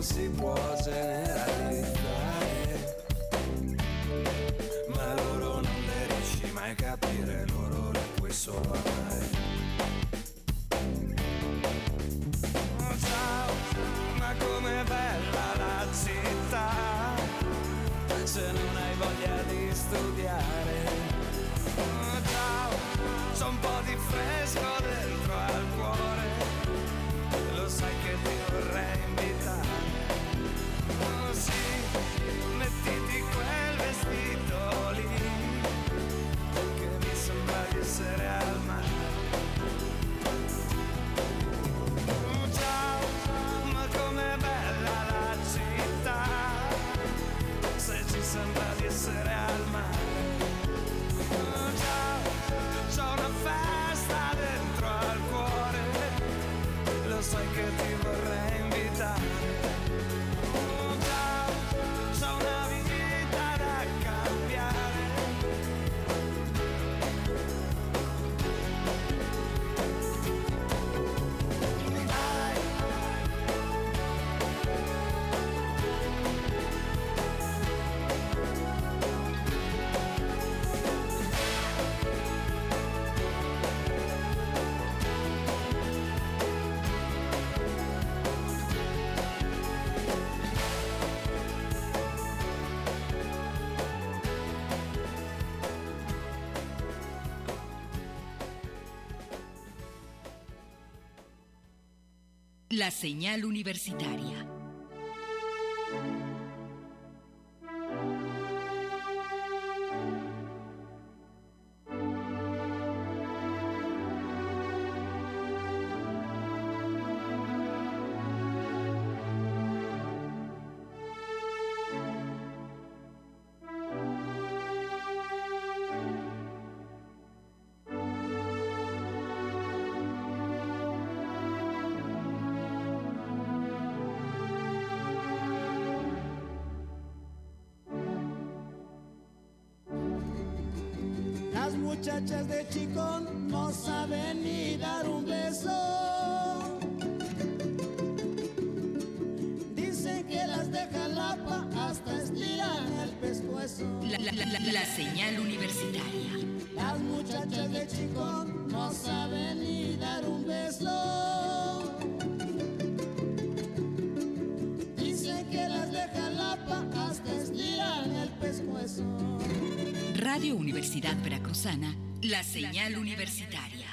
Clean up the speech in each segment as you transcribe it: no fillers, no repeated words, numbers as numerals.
non si può generalizzare, ma loro non le riesci mai a capire, loro le puoi solo amare. Oh, ciao, ma com'è bella la città, se non hai voglia di studiare. Oh, ciao, c'ho un po' di fresco dentro al cuore, lo sai che ti vorrei invitare. Oh sì, mettiti quel vestito lì, che mi sembra di essere al mare. Oh, ciao, ma com'è bella la città, se ci sembra di essere al mare. Oh, ciao, c'ho una festa dentro al cuore, lo sai che ti vorrei invitare. Oh, ciao, c'ho una vita da cambiare. Dai. La señal universitaria. Las muchachas de Chicón no saben ni dar un beso. Dicen que las de Jalapa hasta estiran el pescuezo. La señal universitaria. Las muchachas de Chicón no saben ni dar un beso. Dicen que las de Jalapa hasta estiran el pescuezo. Radio Universidad Veracruzana, la señal universitaria.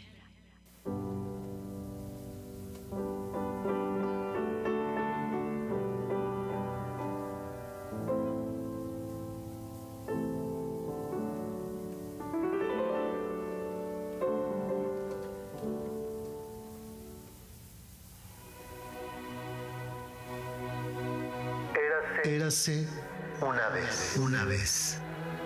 Érase una vez.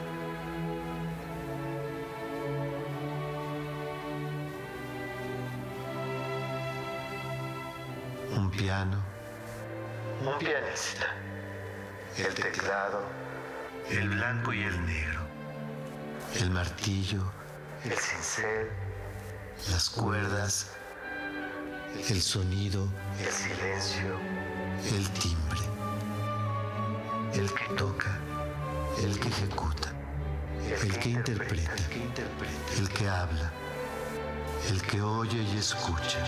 Un piano, un pianista, el teclado, el blanco y el negro, el martillo, el cincel, las cuerdas, el sonido, el silencio, el timbre, el que toca, el que ejecuta, el que interpreta, el que habla, el que oye y escucha.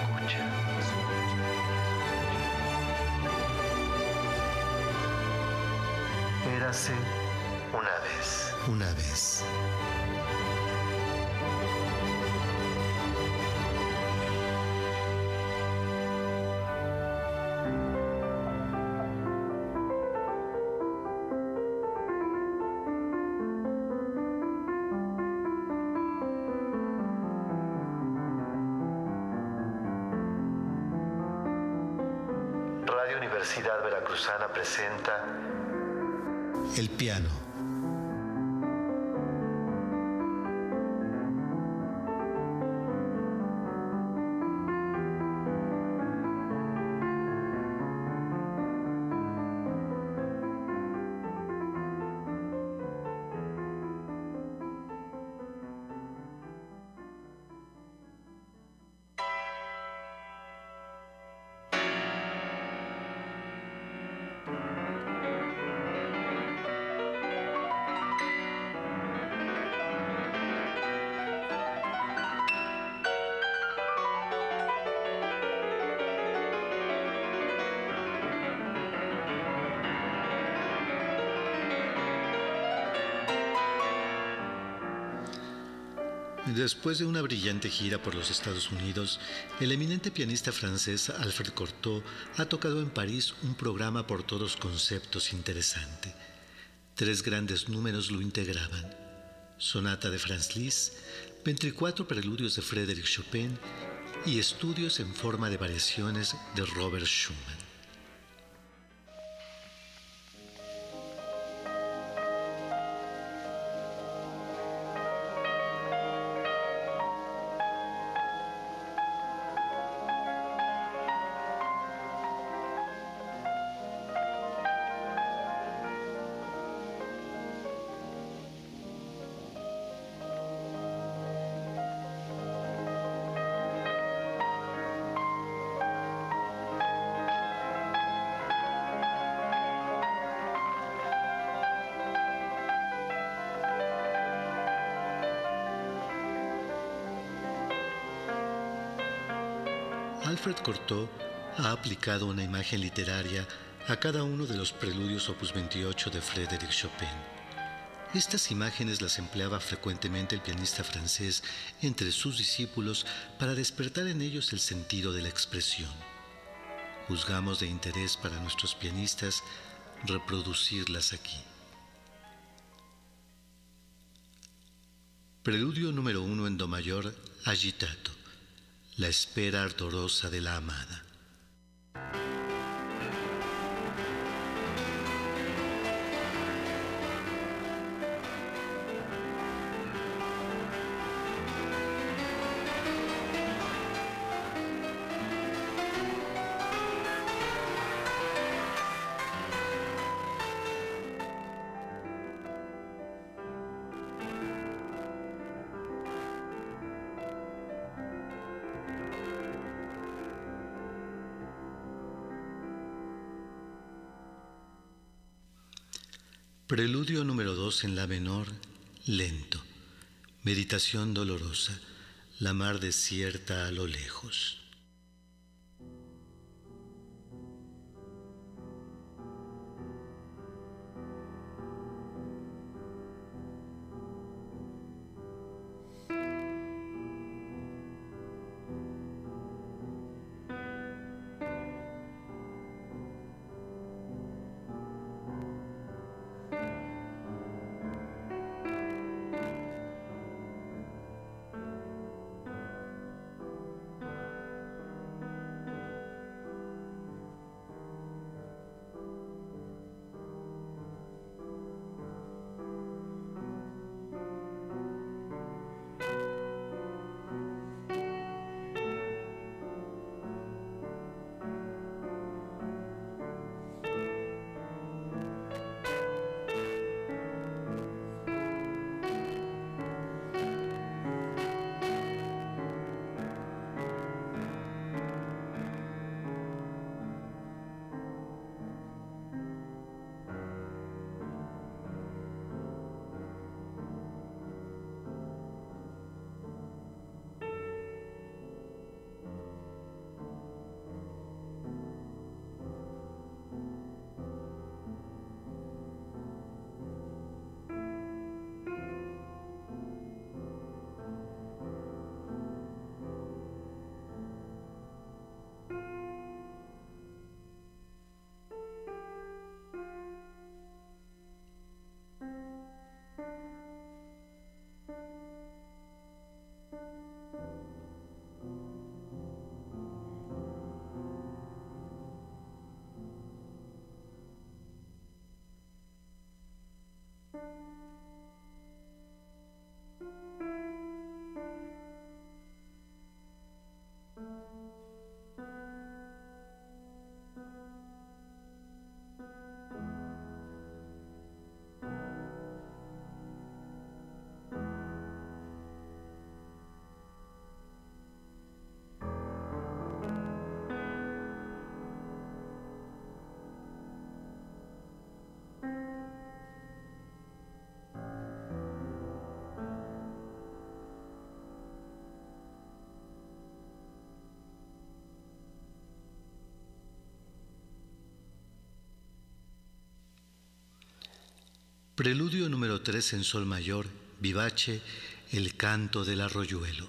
Érase una vez. Radio Universidad Veracruzana presenta El piano. Después de una brillante gira por los Estados Unidos, el eminente pianista francés Alfred Cortot ha tocado en París un programa por todos conceptos interesante. 3 grandes números lo integraban: Sonata de Franz Liszt, 24 preludios de Frédéric Chopin y estudios en forma de variaciones de Robert Schumann. Alfred Cortot ha aplicado una imagen literaria a cada uno de los preludios opus 28 de Frédéric Chopin. Estas imágenes las empleaba frecuentemente el pianista francés entre sus discípulos para despertar en ellos el sentido de la expresión. Juzgamos de interés para nuestros pianistas reproducirlas aquí. Preludio número 1 en do mayor, agitato. La espera ardorosa de la amada. Preludio número 2 en la menor, lento. Meditación dolorosa, la mar desierta a lo lejos. Preludio número 3 en sol mayor, vivace, el canto del arroyuelo.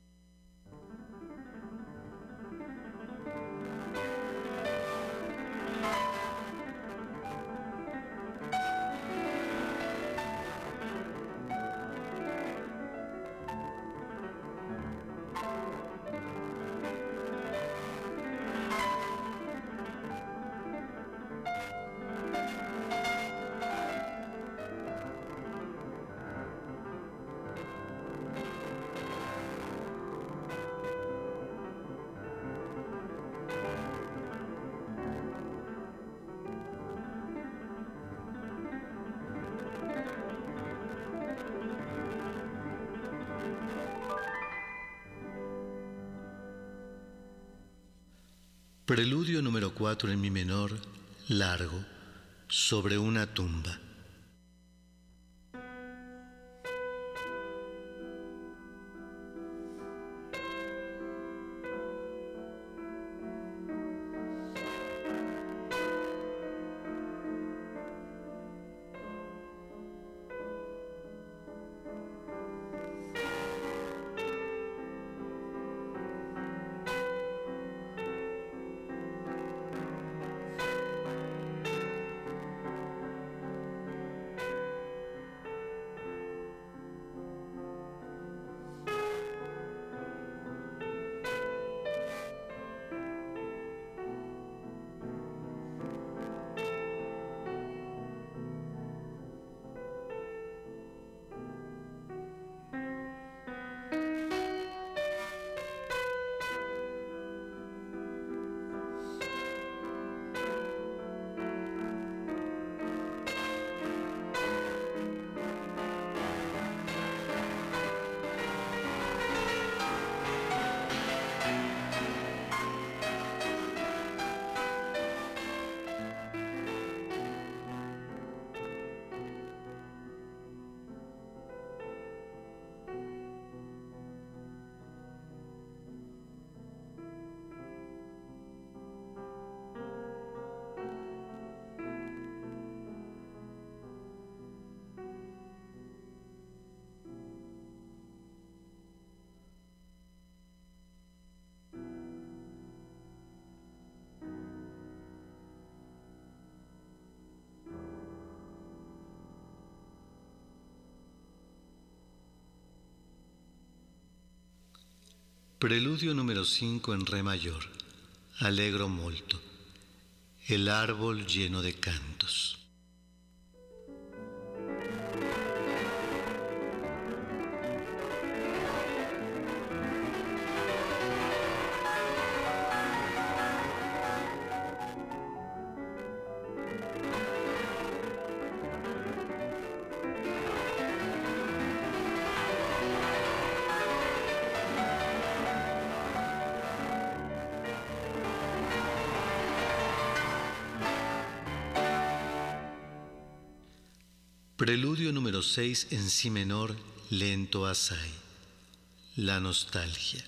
Preludio número 4 en mi menor, largo, sobre una tumba. Preludio número 5 en re mayor, allegro molto, el árbol lleno de cantos. Preludio número 6 en si menor, lento assai, la nostalgia.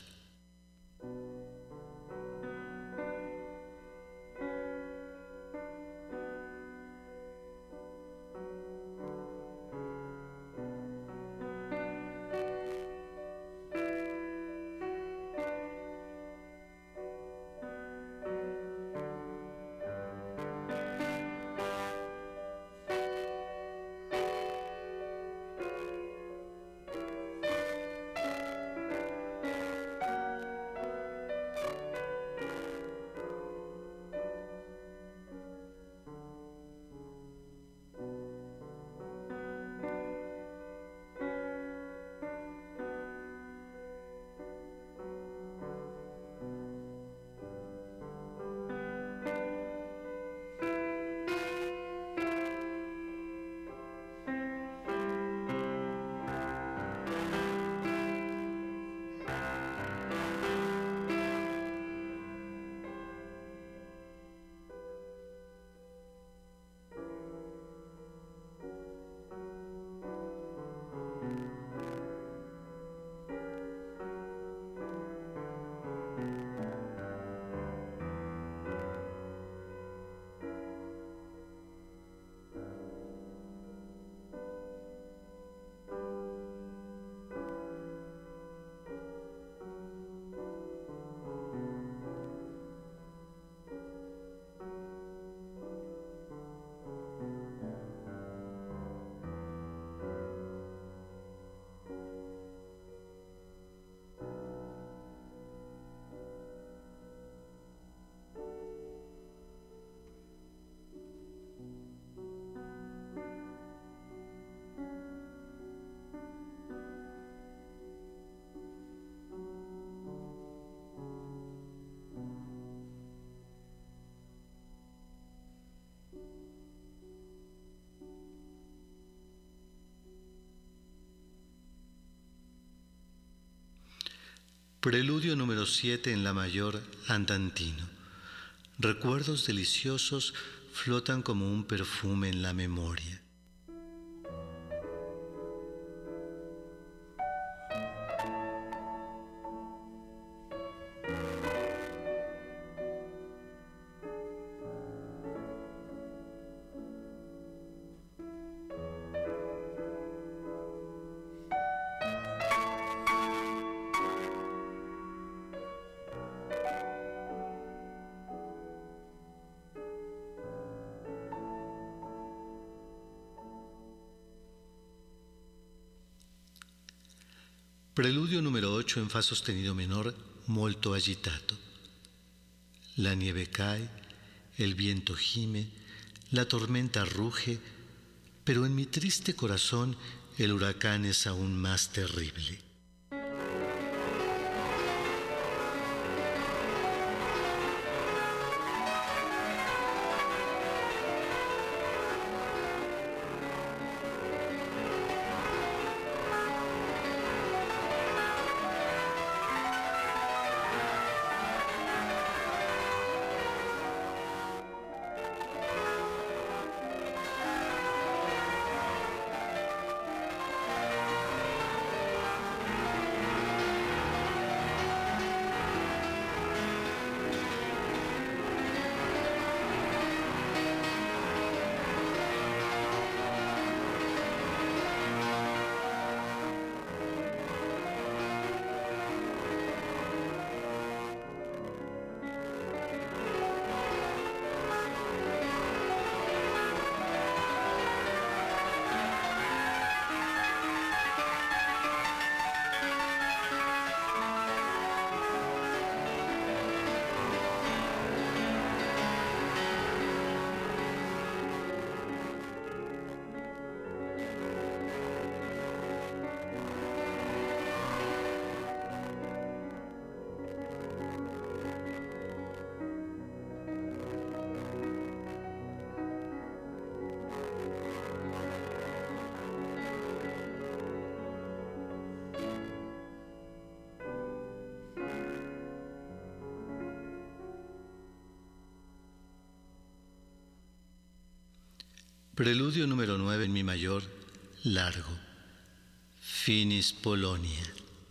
Preludio número 7 en la mayor, andantino. Recuerdos deliciosos flotan como un perfume en la memoria. Preludio número 8 en fa sostenido menor, molto agitato. La nieve cae, el viento gime, la tormenta ruge, pero en mi triste corazón el huracán es aún más terrible. Preludio número 9 en mi mayor, largo. Finis Polonia.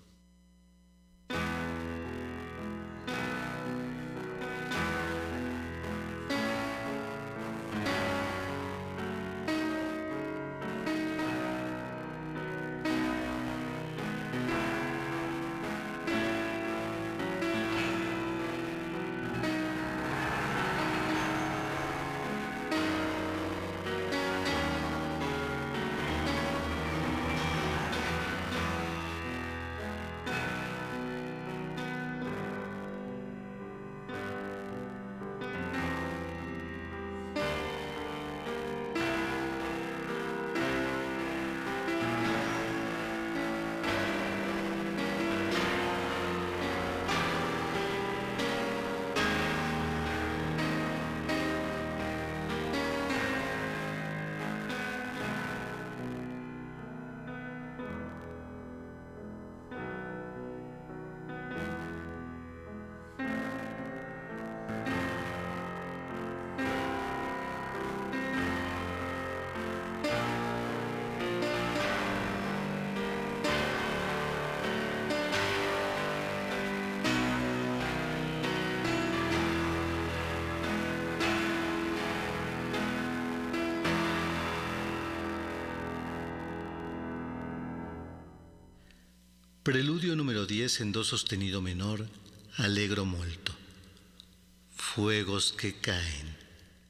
Preludio número 10 en do sostenido menor, allegro molto. Fuegos que caen.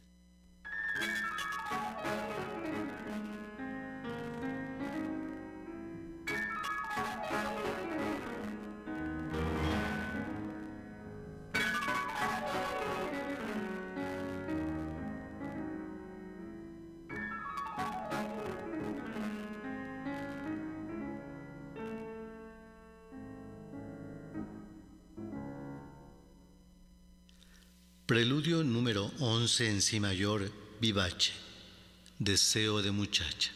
Preludio número 11 en si mayor, vivace, deseo de muchacha.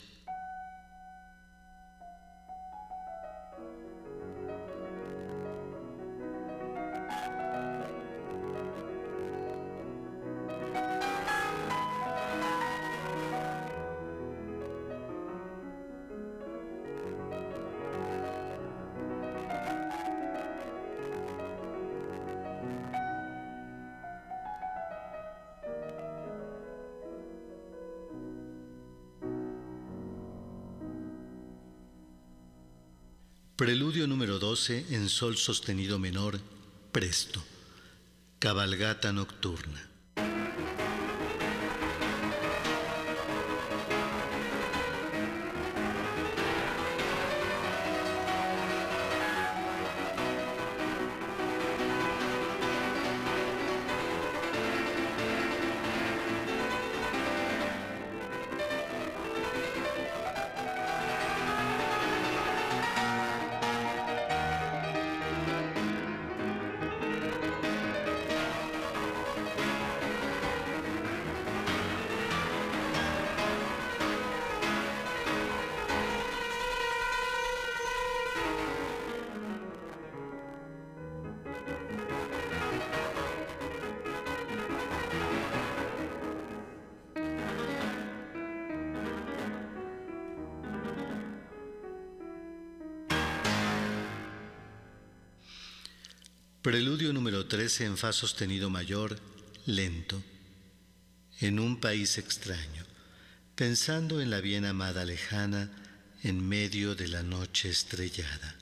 Preludio número 12 en sol sostenido menor, presto. Cabalgata nocturna. Preludio número 13 en fa sostenido mayor, lento. En un país extraño, pensando en la bien amada lejana, en medio de la noche estrellada.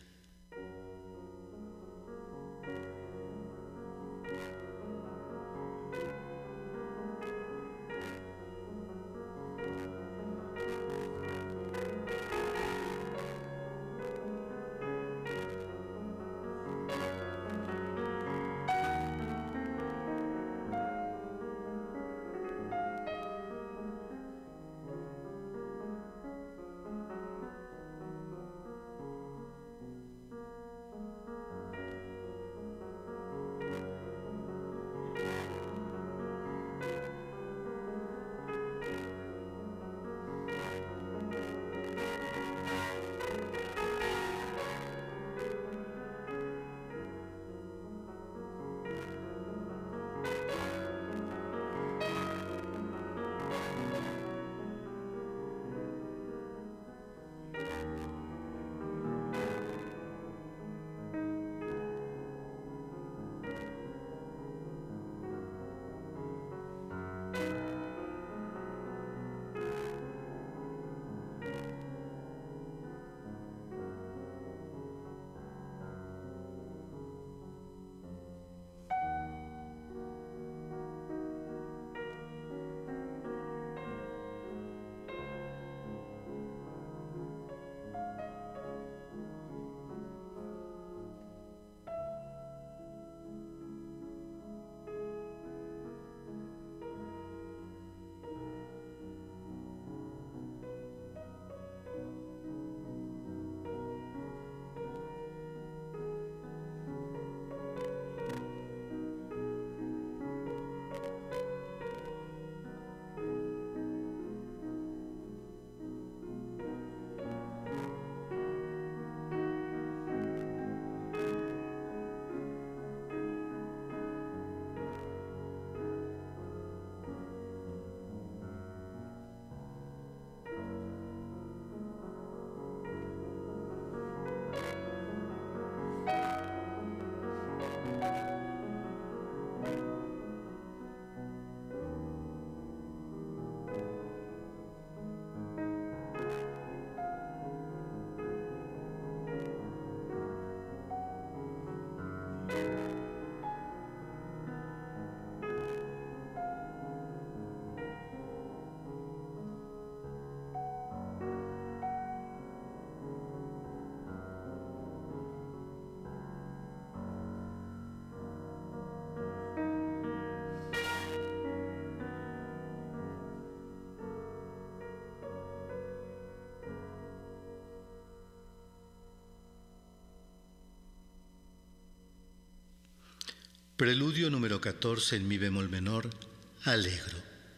Preludio número 14 en mi bemol menor, alegro.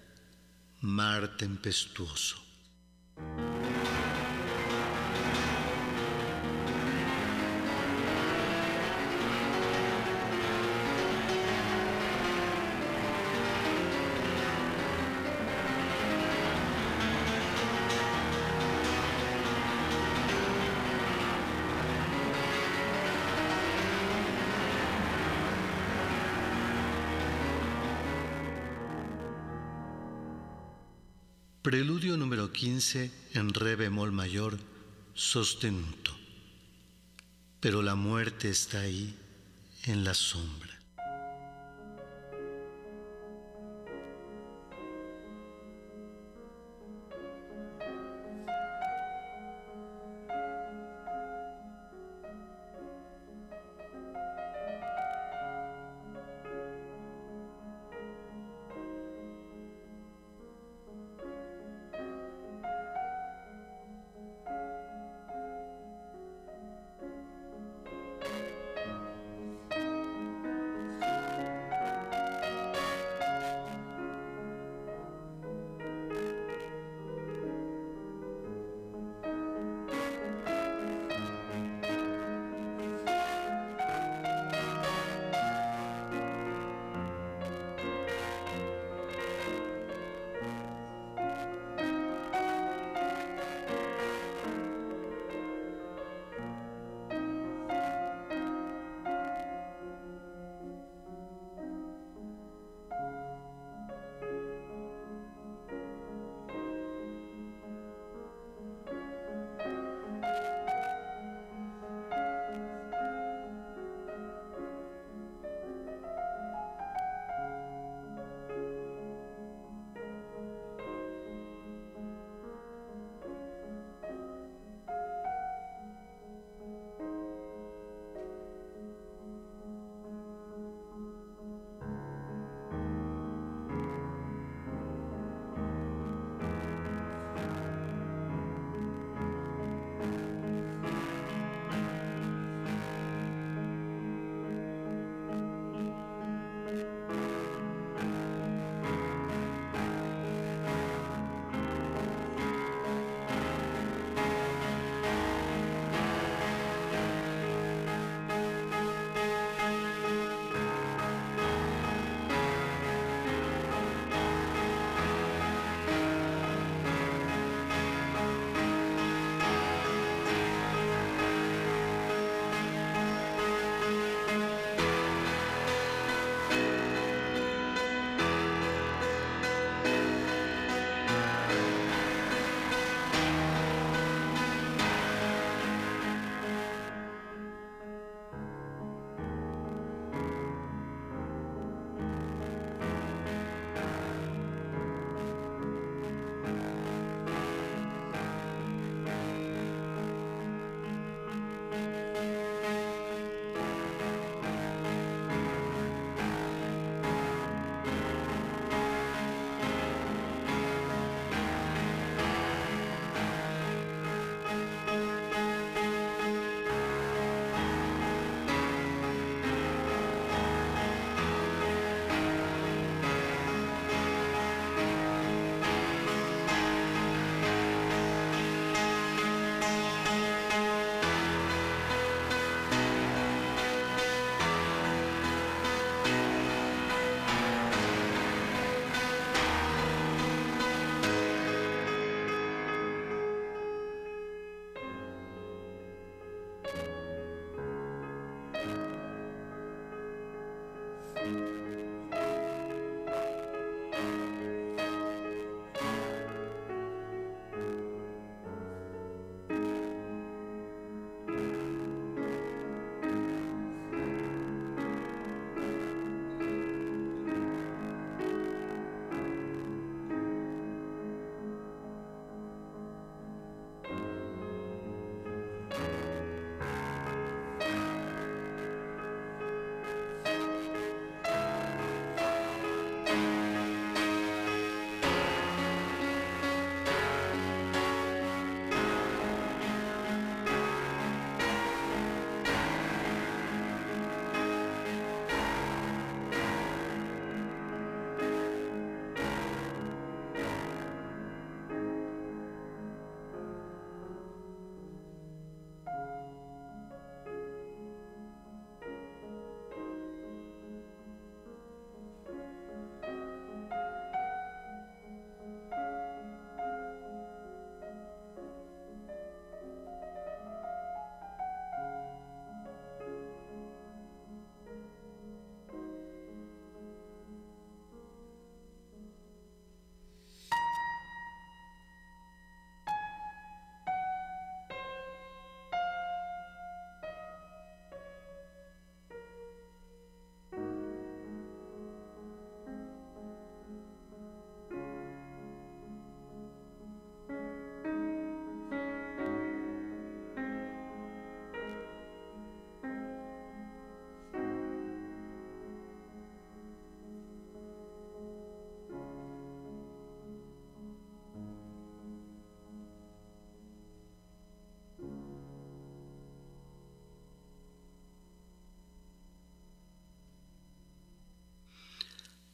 Mar tempestuoso. Preludio número 15 en re bemol mayor, sostenuto. pero la muerte está ahí, en la sombra.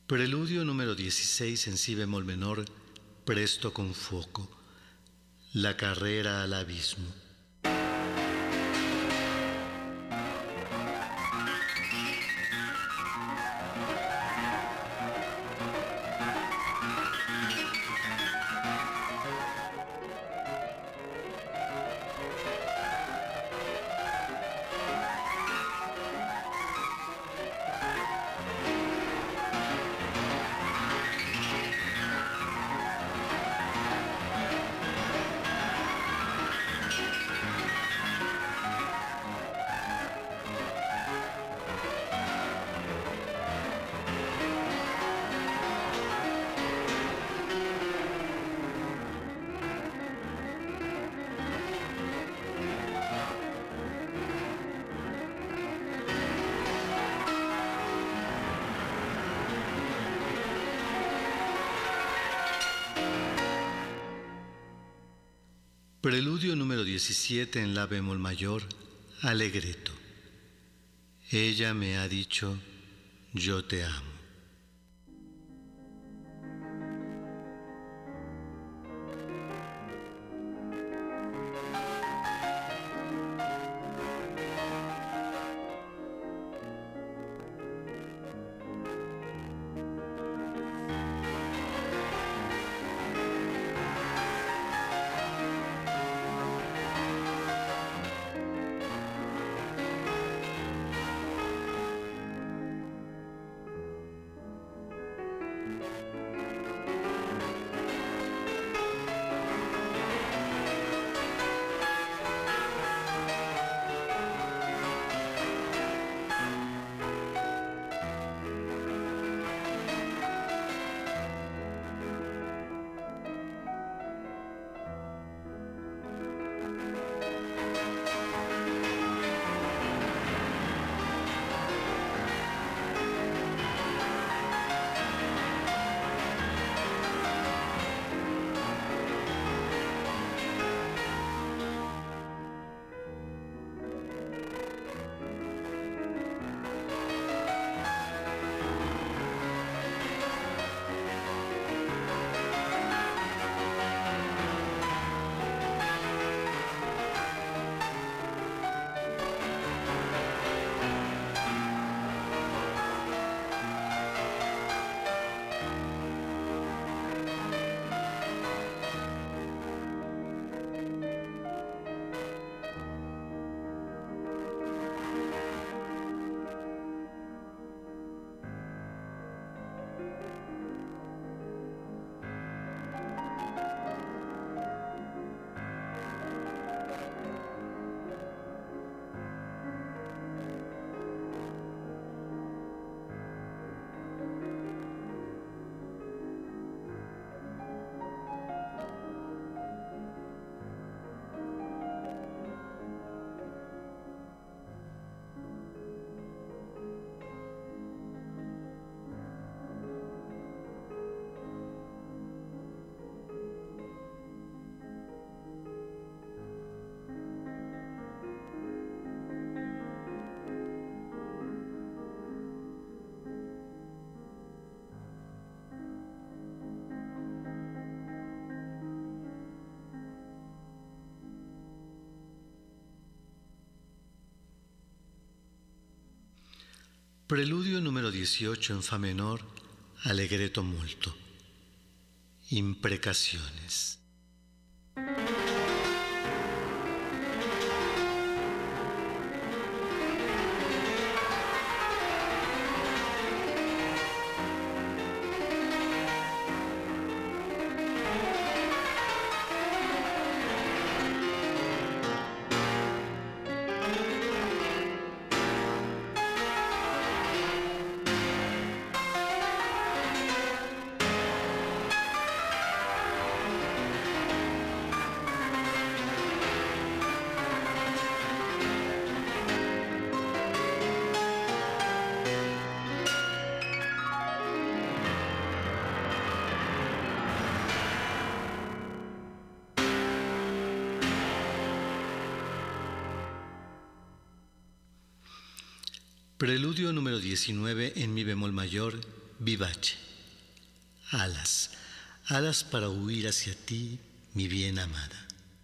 Preludio número 16 en si bemol menor, presto con fuoco. La carrera al abismo. Preludio número 17 en la bemol mayor, allegretto. Ella me ha dicho, yo te amo. Preludio número 18 en fa menor, allegretto molto. Imprecaciones. Preludio número 19 en mi bemol mayor, vivace. Alas, alas para huir hacia ti, mi bien amada.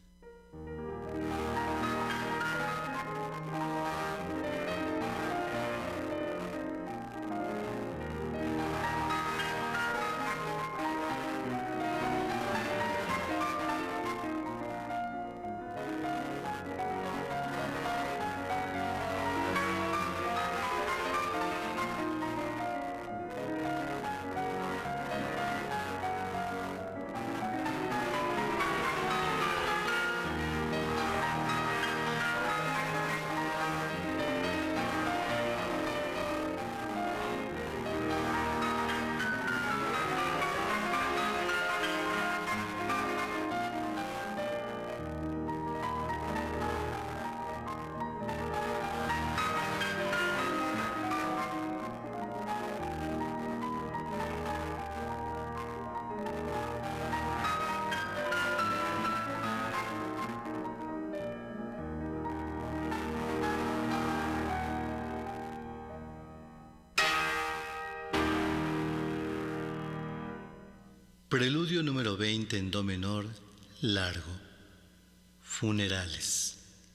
Preludio número 20 en do menor, largo. Funerales.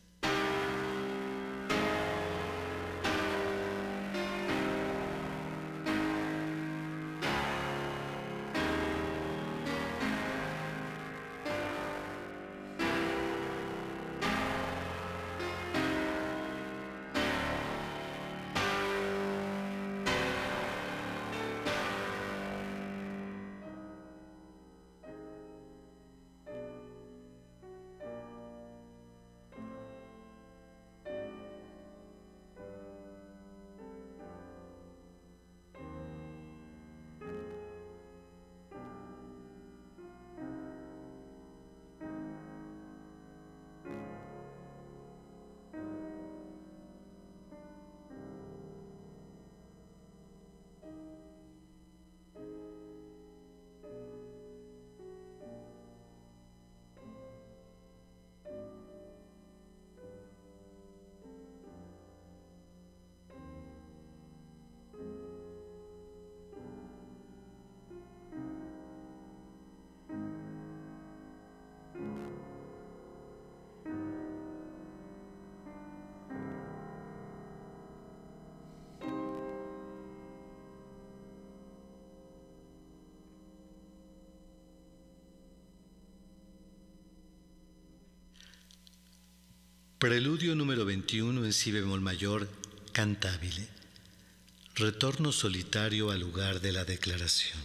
Preludio número 21 en si bemol mayor, cantabile. Retorno solitario al lugar de la declaración.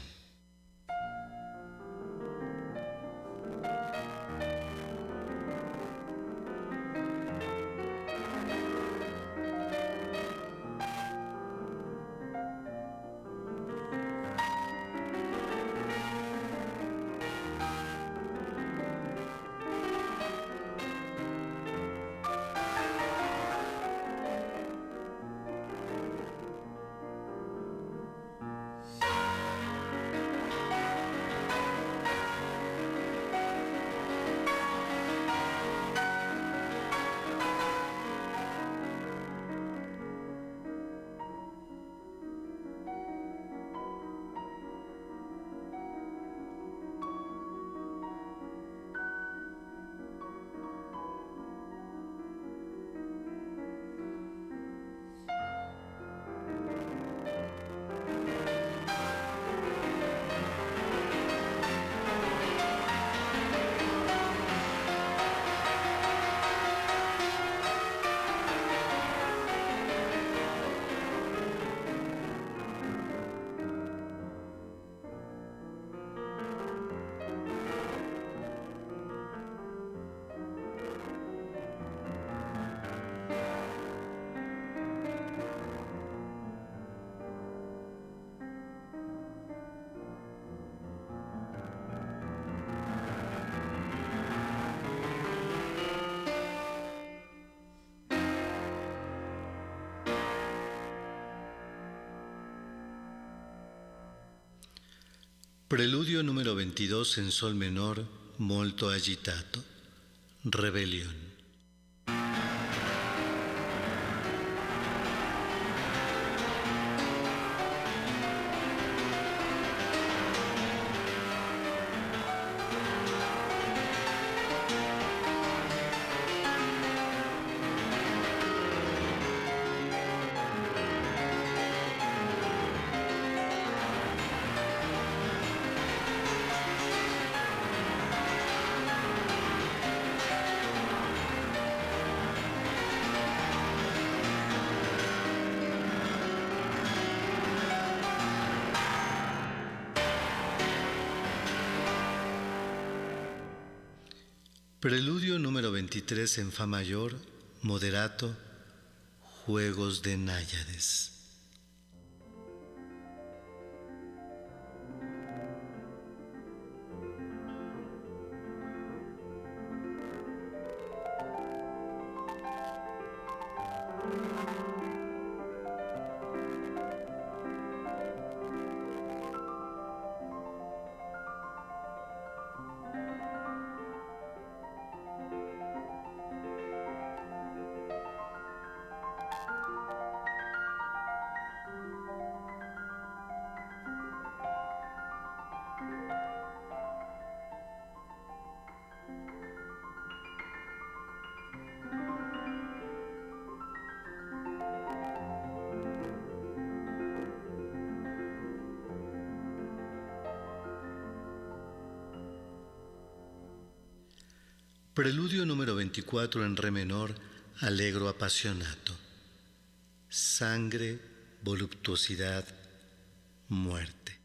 Preludio número 22 en sol menor, molto agitato. Rebelión. Preludio número 23 en Fa mayor, moderato, Juegos de Náyades. Preludio número 24 en re menor, allegro appassionato. Sangre, voluptuosidad, muerte.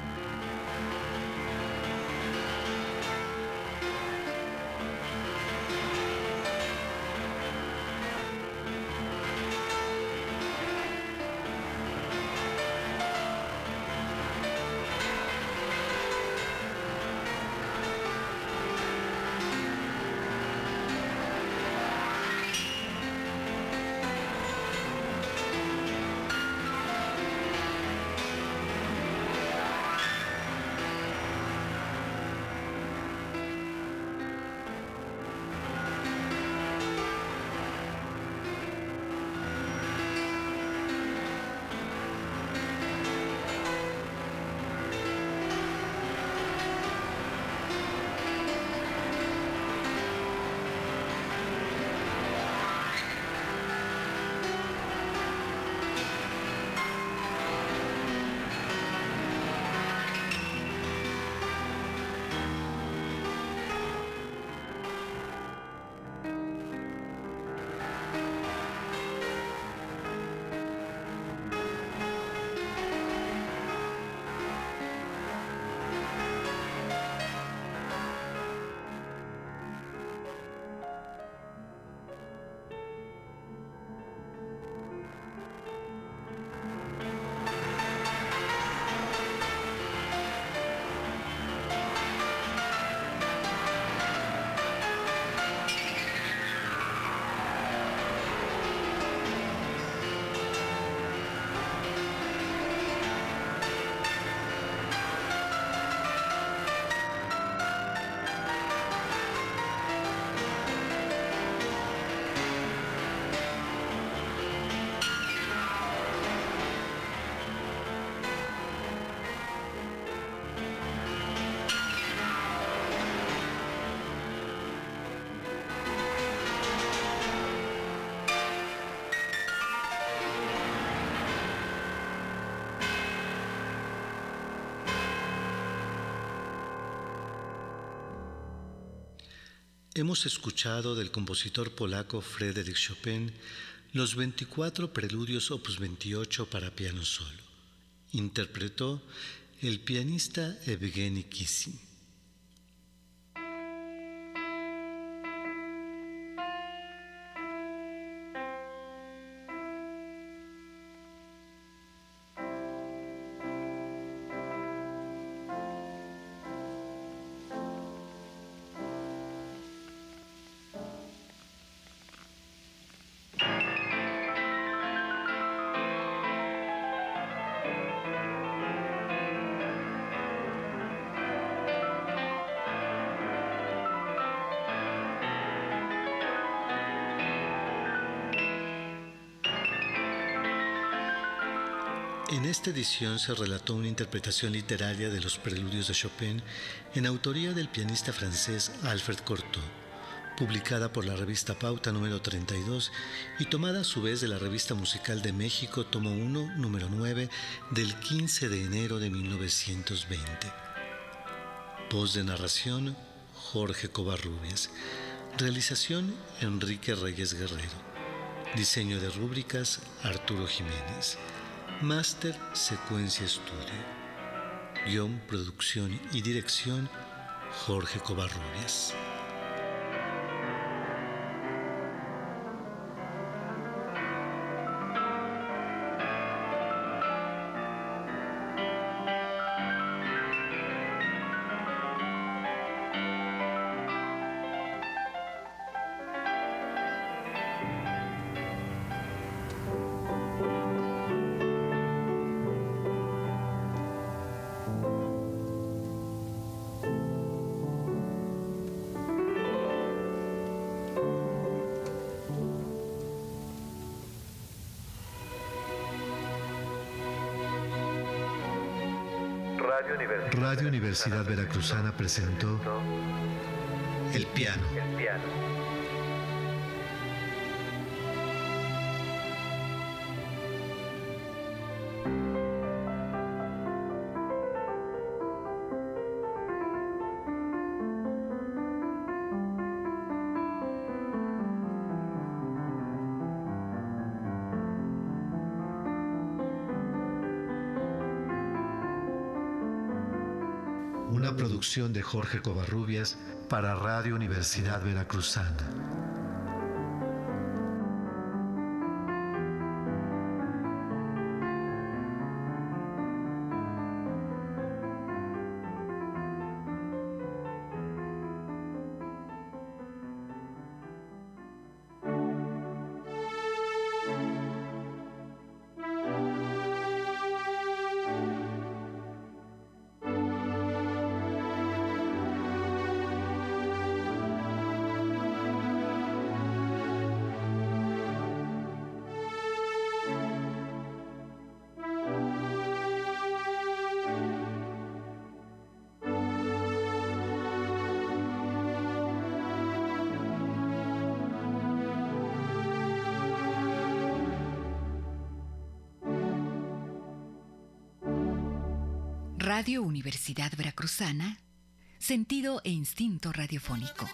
Hemos escuchado del compositor polaco Frédéric Chopin los 24 preludios opus 28 para piano solo. Interpretó el pianista Evgeny Kissin. En esta edición se relató una interpretación literaria de los preludios de Chopin en autoría del pianista francés Alfred Cortot, publicada por la revista Pauta número 32 y tomada a su vez de la Revista Musical de México, tomo 1, número 9, del 15 de enero de 1920. Voz de narración, Jorge Covarrubias. Realización, Enrique Reyes Guerrero. Diseño de rúbricas, Arturo Jiménez. Máster Secuencia Estudio. Guión, producción y dirección, Jorge Covarrubias. Radio Universidad Veracruzana presentó El Piano. Una producción de Jorge Covarrubias para Radio Universidad Veracruzana. Radio Universidad Veracruzana, sentido e instinto radiofónico.